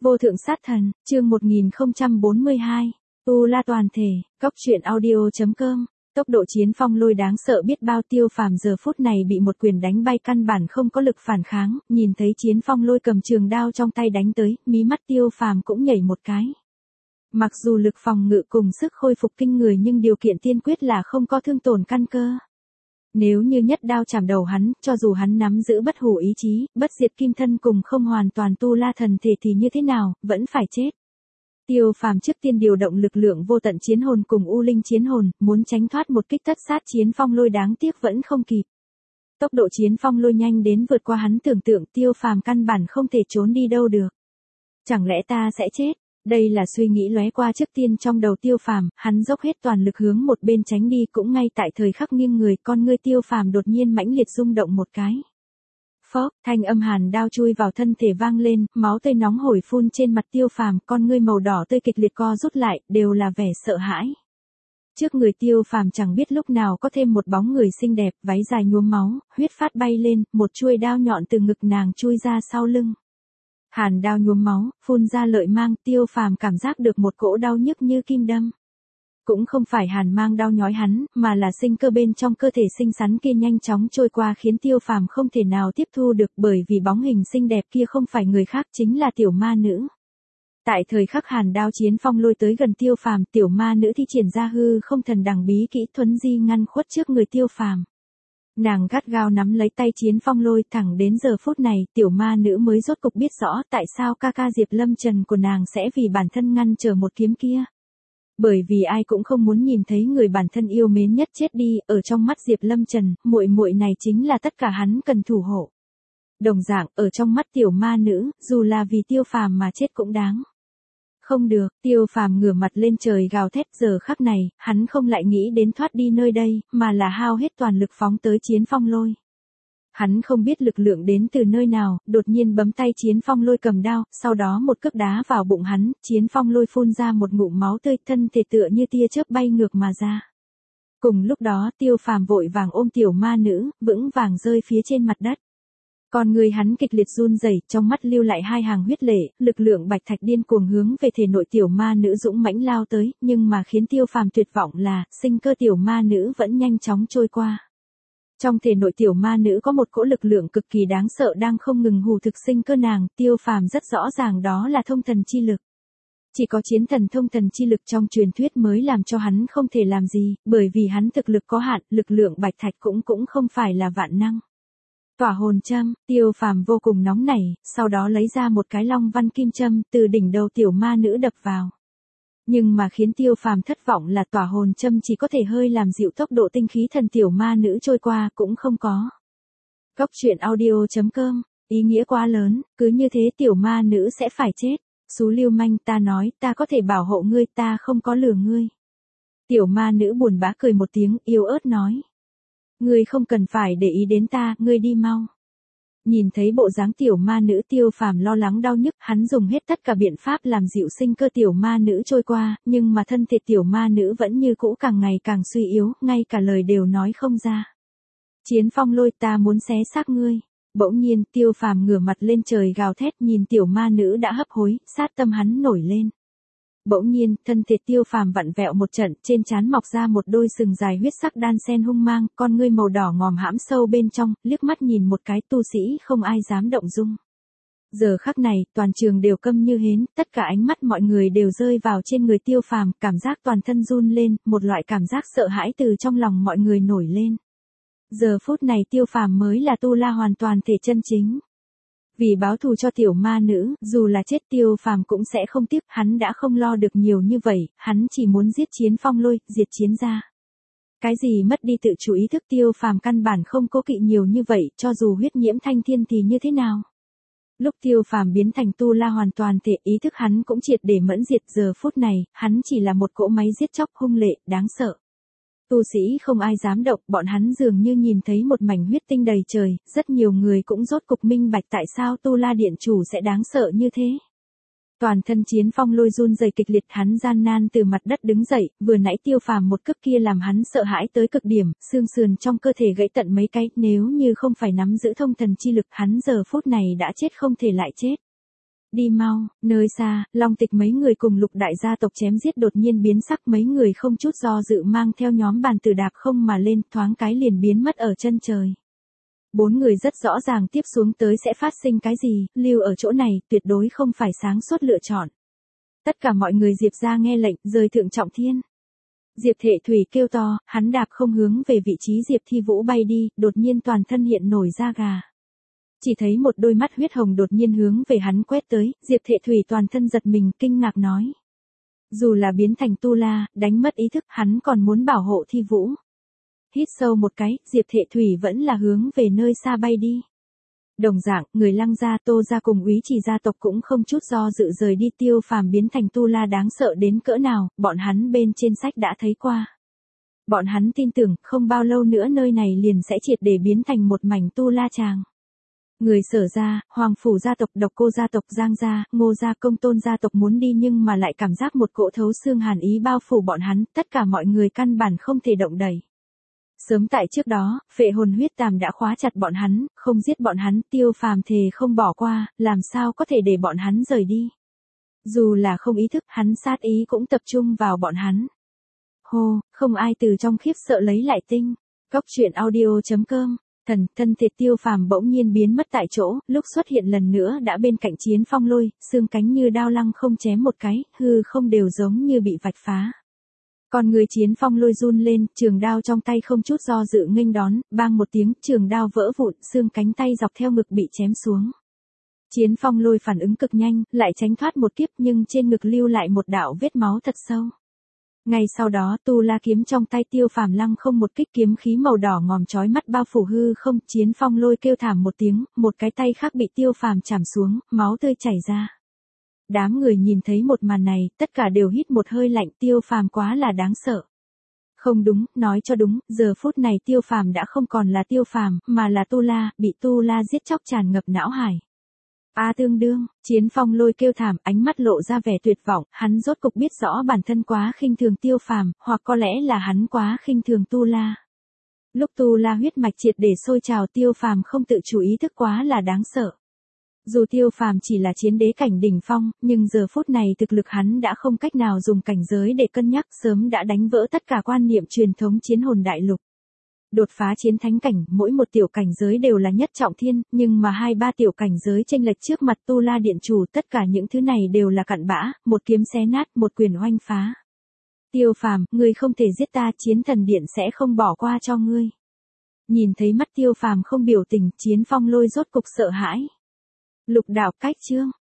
Vô thượng sát thần, chương 1042. Tu La toàn thể, Cóc truyện audio.com. Tốc độ chiến phong lôi đáng sợ biết bao. Tiêu Phàm giờ phút này bị một quyền đánh bay, căn bản không có lực phản kháng, nhìn thấy chiến phong lôi cầm trường đao trong tay đánh tới, mí mắt Tiêu Phàm cũng nhảy một cái. Mặc dù lực phòng ngự cùng sức khôi phục kinh người nhưng điều kiện tiên quyết là không có thương tổn căn cơ. Nếu như nhất đao chạm đầu hắn, cho dù hắn nắm giữ bất hủ ý chí, bất diệt kim thân cùng không hoàn toàn tu la thần thể thì như thế nào, vẫn phải chết. Tiêu Phàm trước tiên điều động lực lượng vô tận chiến hồn cùng u linh chiến hồn, muốn tránh thoát một kích tất sát chiến phong lôi, đáng tiếc vẫn không kịp. Tốc độ chiến phong lôi nhanh đến vượt qua hắn tưởng tượng, Tiêu Phàm căn bản không thể trốn đi đâu được. Chẳng lẽ ta sẽ chết? Đây là suy nghĩ lóe qua trước tiên trong đầu Tiêu Phàm, hắn dốc hết toàn lực hướng một bên tránh đi, cũng ngay tại thời khắc nghiêng người, con ngươi Tiêu Phàm đột nhiên mãnh liệt rung động một cái. Phốc, thanh âm hàn đao chui vào thân thể vang lên, máu tươi nóng hổi phun trên mặt Tiêu Phàm, con ngươi màu đỏ tươi kịch liệt co rút lại, đều là vẻ sợ hãi. Trước người Tiêu Phàm chẳng biết lúc nào có thêm một bóng người xinh đẹp, váy dài nhuốm máu, huyết phát bay lên, một chuôi đao nhọn từ ngực nàng chui ra sau lưng. Hàn đao nhuốm máu, phun ra lợi mang, Tiêu Phàm cảm giác được một cỗ đau nhức như kim đâm. Cũng không phải hàn mang đau nhói hắn, mà là sinh cơ bên trong cơ thể xinh xắn kia nhanh chóng trôi qua khiến Tiêu Phàm không thể nào tiếp thu được, bởi vì bóng hình xinh đẹp kia không phải người khác, chính là tiểu ma nữ. Tại thời khắc hàn đao chiến phong lôi tới gần Tiêu Phàm, tiểu ma nữ thi triển ra hư không thần đằng bí kỹ thuấn di ngăn khuất trước người Tiêu Phàm. Nàng gắt gao nắm lấy tay chiến phong lôi, thẳng đến giờ phút này, tiểu ma nữ mới rốt cục biết rõ tại sao ca ca Diệp Lâm Trần của nàng sẽ vì bản thân ngăn trở một kiếm kia. Bởi vì ai cũng không muốn nhìn thấy người bản thân yêu mến nhất chết đi, ở trong mắt Diệp Lâm Trần, muội muội này chính là tất cả hắn cần thủ hộ. Đồng dạng, ở trong mắt tiểu ma nữ, dù là vì Tiêu Phàm mà chết cũng đáng. Không được, Tiêu Phàm ngửa mặt lên trời gào thét, giờ khắc này, hắn không lại nghĩ đến thoát đi nơi đây, mà là hao hết toàn lực phóng tới chiến phong lôi. Hắn không biết lực lượng đến từ nơi nào, đột nhiên bấm tay chiến phong lôi cầm đao, sau đó một cước đá vào bụng hắn, chiến phong lôi phun ra một ngụm máu tươi, thân thể tựa như tia chớp bay ngược mà ra. Cùng lúc đó Tiêu Phàm vội vàng ôm tiểu ma nữ, vững vàng rơi phía trên mặt đất. Còn người hắn kịch liệt run rẩy, trong mắt lưu lại hai hàng huyết lệ, lực lượng bạch thạch điên cuồng hướng về thể nội tiểu ma nữ dũng mãnh lao tới, nhưng mà khiến Tiêu Phàm tuyệt vọng là, sinh cơ tiểu ma nữ vẫn nhanh chóng trôi qua. Trong thể nội tiểu ma nữ có một cỗ lực lượng cực kỳ đáng sợ đang không ngừng hù thực sinh cơ nàng, Tiêu Phàm rất rõ ràng đó là thông thần chi lực. Chỉ có chiến thần thông thần chi lực trong truyền thuyết mới làm cho hắn không thể làm gì, bởi vì hắn thực lực có hạn, lực lượng bạch thạch cũng không phải là vạn năng. Tỏa hồn châm, Tiêu Phàm vô cùng nóng nảy, sau đó lấy ra một cái long văn kim châm, từ đỉnh đầu tiểu ma nữ đập vào. Nhưng mà khiến Tiêu Phàm thất vọng là tỏa hồn châm chỉ có thể hơi làm dịu tốc độ tinh khí thần tiểu ma nữ trôi qua, cũng không có. Cóc truyện audio.com, ý nghĩa quá lớn, cứ như thế tiểu ma nữ sẽ phải chết. Xú lưu manh, ta nói, ta có thể bảo hộ ngươi, ta không có lừa ngươi. Tiểu ma nữ buồn bã cười một tiếng, yếu ớt nói. Ngươi không cần phải để ý đến ta, ngươi đi mau. Nhìn thấy bộ dáng tiểu ma nữ, Tiêu Phàm lo lắng đau nhức, hắn dùng hết tất cả biện pháp làm dịu sinh cơ tiểu ma nữ trôi qua, nhưng mà thân thể tiểu ma nữ vẫn như cũ càng ngày càng suy yếu, ngay cả lời đều nói không ra. Chiến phong lôi, ta muốn xé xác ngươi. Bỗng nhiên, Tiêu Phàm ngửa mặt lên trời gào thét, nhìn tiểu ma nữ đã hấp hối, sát tâm hắn nổi lên. Bỗng nhiên, thân thể Tiêu Phàm vặn vẹo một trận, trên trán mọc ra một đôi sừng dài huyết sắc đan sen hung mang, con ngươi màu đỏ ngòm hãm sâu bên trong, liếc mắt nhìn một cái, tu sĩ không ai dám động dung. Giờ khắc này, toàn trường đều câm như hến, tất cả ánh mắt mọi người đều rơi vào trên người Tiêu Phàm, cảm giác toàn thân run lên, một loại cảm giác sợ hãi từ trong lòng mọi người nổi lên. Giờ phút này Tiêu Phàm mới là tu la hoàn toàn thể chân chính. Vì báo thù cho tiểu ma nữ, dù là chết Tiêu Phàm cũng sẽ không tiếc, hắn đã không lo được nhiều như vậy, hắn chỉ muốn giết chiến phong lôi, diệt chiến gia. Cái gì mất đi tự chủ ý thức, Tiêu Phàm căn bản không cố kỵ nhiều như vậy, cho dù huyết nhiễm thanh thiên thì như thế nào. Lúc Tiêu Phàm biến thành tu la hoàn toàn thể, ý thức hắn cũng triệt để mẫn diệt, giờ phút này, hắn chỉ là một cỗ máy giết chóc hung lệ, đáng sợ. Tu sĩ không ai dám động, bọn hắn dường như nhìn thấy một mảnh huyết tinh đầy trời, rất nhiều người cũng rốt cục minh bạch tại sao Tu La Điện Chủ sẽ đáng sợ như thế. Toàn thân chiến phong lôi run rẩy kịch liệt, hắn gian nan từ mặt đất đứng dậy, vừa nãy Tiêu Phàm một cước kia làm hắn sợ hãi tới cực điểm, xương sườn trong cơ thể gãy tận mấy cái, nếu như không phải nắm giữ thông thần chi lực, hắn giờ phút này đã chết không thể lại chết. Đi mau, nơi xa, Long Tịch mấy người cùng Lục đại gia tộc chém giết đột nhiên biến sắc, mấy người không chút do dự mang theo nhóm bàn tử đạp không mà lên, thoáng cái liền biến mất ở chân trời. Bốn người rất rõ ràng tiếp xuống tới sẽ phát sinh cái gì, lưu ở chỗ này tuyệt đối không phải sáng suốt lựa chọn. Tất cả mọi người Diệp ra nghe lệnh, rời Thượng Trọng Thiên. Diệp Thệ Thủy kêu to, hắn đạp không hướng về vị trí Diệp Thi Vũ bay đi, đột nhiên toàn thân hiện nổi da gà. Chỉ thấy một đôi mắt huyết hồng đột nhiên hướng về hắn quét tới, Diệp Thệ Thủy toàn thân giật mình kinh ngạc nói. Dù là biến thành tu la, đánh mất ý thức hắn còn muốn bảo hộ Thi Vũ. Hít sâu một cái, Diệp Thệ Thủy vẫn là hướng về nơi xa bay đi. Đồng dạng, người Lăng gia, Tô gia cùng Úy Trì gia tộc cũng không chút do dự rời đi. Tiêu Phàm biến thành tu la đáng sợ đến cỡ nào, bọn hắn bên trên sách đã thấy qua. Bọn hắn tin tưởng, không bao lâu nữa nơi này liền sẽ triệt để biến thành một mảnh tu la tràng. Người Sở gia, Hoàng phủ gia tộc, Độc Cô gia tộc, Giang gia, Ngô gia, Công Tôn gia tộc muốn đi nhưng mà lại cảm giác một cỗ thấu xương hàn ý bao phủ bọn hắn, tất cả mọi người căn bản không thể động đậy. Sớm tại trước đó, phệ hồn huyết tàm đã khóa chặt bọn hắn, không giết bọn hắn, Tiêu Phàm thề không bỏ qua, làm sao có thể để bọn hắn rời đi. Dù là không ý thức, hắn sát ý cũng tập trung vào bọn hắn. Hô, không ai từ trong khiếp sợ lấy lại tinh. Góc truyện audio.com. Thân thể Tiêu Phàm bỗng nhiên biến mất tại chỗ, lúc xuất hiện lần nữa đã bên cạnh Chiến Phong Lôi, xương cánh như đao lăng không chém một cái, hư không đều giống như bị vạch phá. Còn người Chiến Phong Lôi run lên, trường đao trong tay không chút do dự nghênh đón, bang một tiếng, trường đao vỡ vụn, xương cánh tay dọc theo ngực bị chém xuống. Chiến Phong Lôi phản ứng cực nhanh, lại tránh thoát một kiếp nhưng trên ngực lưu lại một đạo vết máu thật sâu. Ngay sau đó, tu la kiếm trong tay Tiêu Phàm lăng không một kích, kiếm khí màu đỏ ngòm chói mắt bao phủ hư không, Chiến Phong Lôi kêu thảm một tiếng, một cái tay khác bị Tiêu Phàm chạm xuống, máu tươi chảy ra. Đám người nhìn thấy một màn này, tất cả đều hít một hơi lạnh, Tiêu Phàm quá là đáng sợ. Không đúng, nói cho đúng, giờ phút này Tiêu Phàm đã không còn là Tiêu Phàm, mà là tu la, bị tu la giết chóc tràn ngập não hải. Tương đương, Chiến Phong Lôi kêu thảm, ánh mắt lộ ra vẻ tuyệt vọng, hắn rốt cục biết rõ bản thân quá khinh thường Tiêu Phàm, hoặc có lẽ là hắn quá khinh thường tu la. Lúc tu la huyết mạch triệt để sôi trào, Tiêu Phàm không tự chủ ý thức quá là đáng sợ. Dù Tiêu Phàm chỉ là chiến đế cảnh đỉnh phong, nhưng giờ phút này thực lực hắn đã không cách nào dùng cảnh giới để cân nhắc, sớm đã đánh vỡ tất cả quan niệm truyền thống chiến hồn đại lục. Đột phá chiến thánh cảnh, mỗi một tiểu cảnh giới đều là nhất trọng thiên, nhưng mà 2-3 tiểu cảnh giới chênh lệch trước mặt tu la điện chủ, tất cả những thứ này đều là cặn bã, một kiếm xé nát, một quyền oanh phá. Tiêu Phàm, ngươi không thể giết ta, Chiến Thần Điện sẽ không bỏ qua cho ngươi. Nhìn thấy mắt Tiêu Phàm không biểu tình, Chiến Phong Lôi rốt cục sợ hãi. Lục đạo cách chương.